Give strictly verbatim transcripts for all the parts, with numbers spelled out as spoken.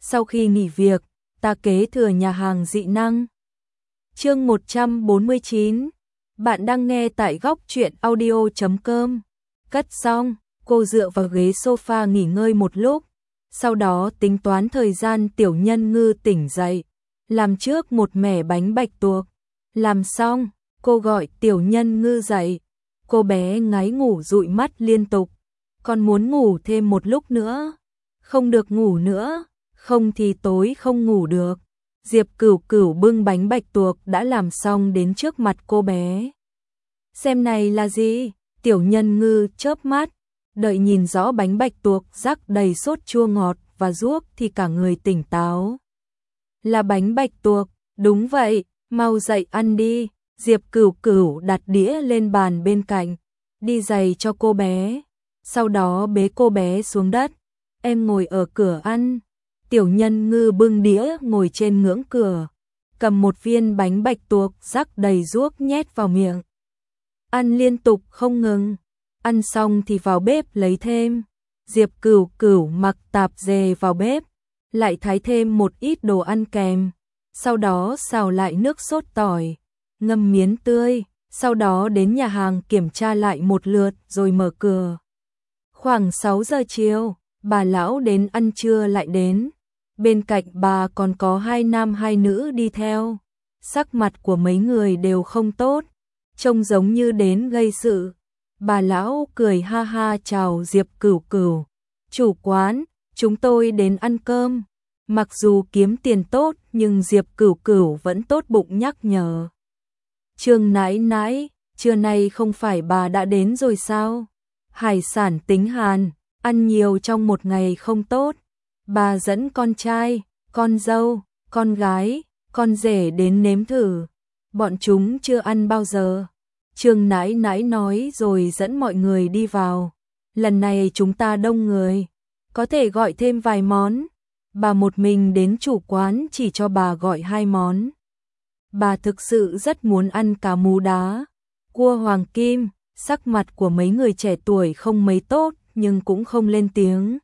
Sau khi nghỉ việc, ta kế thừa nhà hàng dị năng. Chương một trăm bốn mươi chín. Bạn đang nghe tại góc truyện audio chấm com. Cất xong, cô dựa vào ghế sofa nghỉ ngơi một lúc, sau đó tính toán thời gian Tiểu Nhân Ngư tỉnh dậy, làm trước một mẻ bánh bạch tuộc. Làm xong, cô gọi Tiểu Nhân Ngư dậy. Cô bé ngáy ngủ dụi mắt liên tục, còn muốn ngủ thêm một lúc nữa. Không được ngủ nữa, không thì tối không ngủ được. Diệp Cửu Cửu bưng bánh bạch tuộc đã làm xong đến trước mặt cô bé. Xem này là gì? Tiểu Nhân Ngư chớp mắt, đợi nhìn rõ bánh bạch tuộc rắc đầy sốt chua ngọt và ruốc thì cả người tỉnh táo. Là bánh bạch tuộc, đúng vậy, mau dậy ăn đi. Diệp Cửu Cửu đặt đĩa lên bàn bên cạnh, đi giày cho cô bé, sau đó bế cô bé xuống đất. Em ngồi ở cửa ăn. Tiểu Nhân Ngư bưng đĩa ngồi trên ngưỡng cửa, cầm một viên bánh bạch tuộc rắc đầy ruốc nhét vào miệng. Ăn liên tục không ngừng, ăn xong thì vào bếp lấy thêm. Diệp Cửu Cửu mặc tạp dề vào bếp, lại thái thêm một ít đồ ăn kèm, sau đó xào lại nước sốt tỏi, ngâm miến tươi, sau đó đến nhà hàng kiểm tra lại một lượt rồi mở cửa. Khoảng sáu giờ chiều, bà lão đến ăn trưa lại đến. Bên cạnh bà còn có hai nam hai nữ đi theo. Sắc mặt của mấy người đều không tốt, trông giống như đến gây sự. Bà lão cười ha ha chào Diệp Cửu Cửu. Chủ quán, chúng tôi đến ăn cơm. Mặc dù kiếm tiền tốt nhưng Diệp Cửu Cửu vẫn tốt bụng nhắc nhở. Trương nãi nãi, trưa nay không phải bà đã đến rồi sao? Hải sản tính hàn, ăn nhiều trong một ngày không tốt. Bà dẫn con trai, con dâu, con gái, con rể đến nếm thử. Bọn chúng chưa ăn bao giờ. Trương nãi nãi nói rồi dẫn mọi người đi vào. Lần này chúng ta đông người, có thể gọi thêm vài món. Bà một mình đến chủ quán chỉ cho bà gọi hai món. Bà thực sự rất muốn ăn cá mú đá, cua hoàng kim. Sắc mặt của mấy người trẻ tuổi không mấy tốt nhưng cũng không lên tiếng.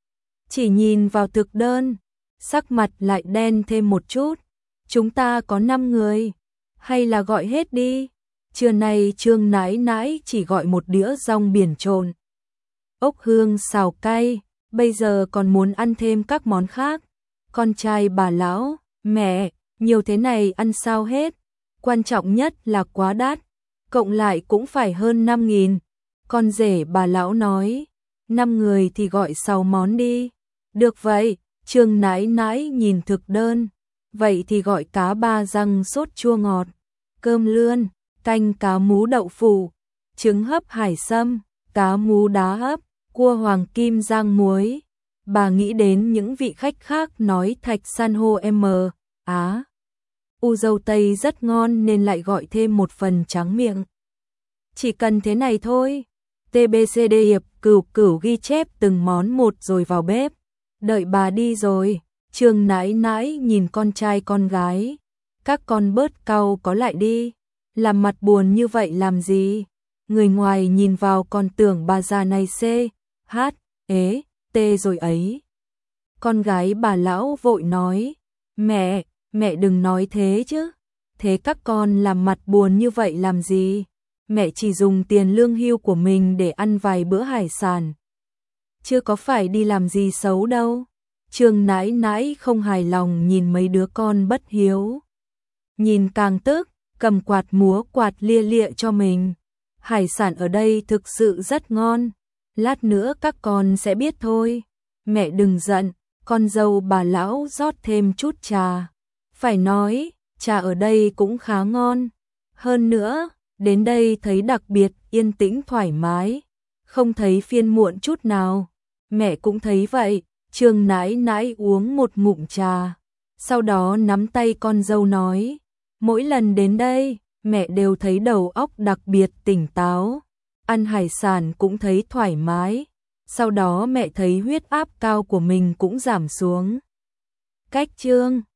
Chỉ nhìn vào thực đơn, sắc mặt lại đen thêm một chút. Chúng ta có năm người, hay là gọi hết đi. Trưa nay Trương nãi nãi chỉ gọi một đĩa rong biển trộn, ốc hương xào cay, bây giờ còn muốn ăn thêm các món khác. Con trai bà lão, mẹ, nhiều thế này ăn sao hết, quan trọng nhất là quá đắt, cộng lại cũng phải hơn năm nghìn. Con rể bà lão nói, năm người thì gọi sáu món đi. Được vậy, Trương nãi nãi nhìn thực đơn, vậy thì gọi cá ba răng sốt chua ngọt, cơm lươn, canh cá mú đậu phụ, trứng hấp hải sâm, cá mú đá hấp, cua hoàng kim rang muối. Bà nghĩ đến những vị khách khác nói thạch san hô M, Á, u dâu tây rất ngon nên lại gọi thêm một phần tráng miệng. Chỉ cần thế này thôi. tê bê xê đê Hiệp Cửu Cửu ghi chép từng món một rồi vào bếp. Đợi bà đi rồi, Trương nãi nãi nhìn con trai con gái. Các con bớt cau có lại đi, làm mặt buồn như vậy làm gì? Người ngoài nhìn vào còn tưởng bà già này xê, hát, ế, tê rồi ấy. Con gái bà lão vội nói, mẹ, mẹ đừng nói thế chứ. Thế các con làm mặt buồn như vậy làm gì? Mẹ chỉ dùng tiền lương hưu của mình để ăn vài bữa hải sản, chưa có phải đi làm gì xấu đâu. Trương nãi nãi không hài lòng nhìn mấy đứa con bất hiếu. Nhìn càng tức, cầm quạt múa quạt lia lịa cho mình. Hải sản ở đây thực sự rất ngon, lát nữa các con sẽ biết thôi. Mẹ đừng giận, con dâu bà lão rót thêm chút trà. Phải nói, trà ở đây cũng khá ngon. Hơn nữa, đến đây thấy đặc biệt yên tĩnh thoải mái, không thấy phiền muộn chút nào. Mẹ cũng thấy vậy. Trương nãi nãi uống một ngụm trà, sau đó nắm tay con dâu nói, mỗi lần đến đây, mẹ đều thấy đầu óc đặc biệt tỉnh táo, ăn hải sản cũng thấy thoải mái. Sau đó mẹ thấy huyết áp cao của mình cũng giảm xuống. Cách Trương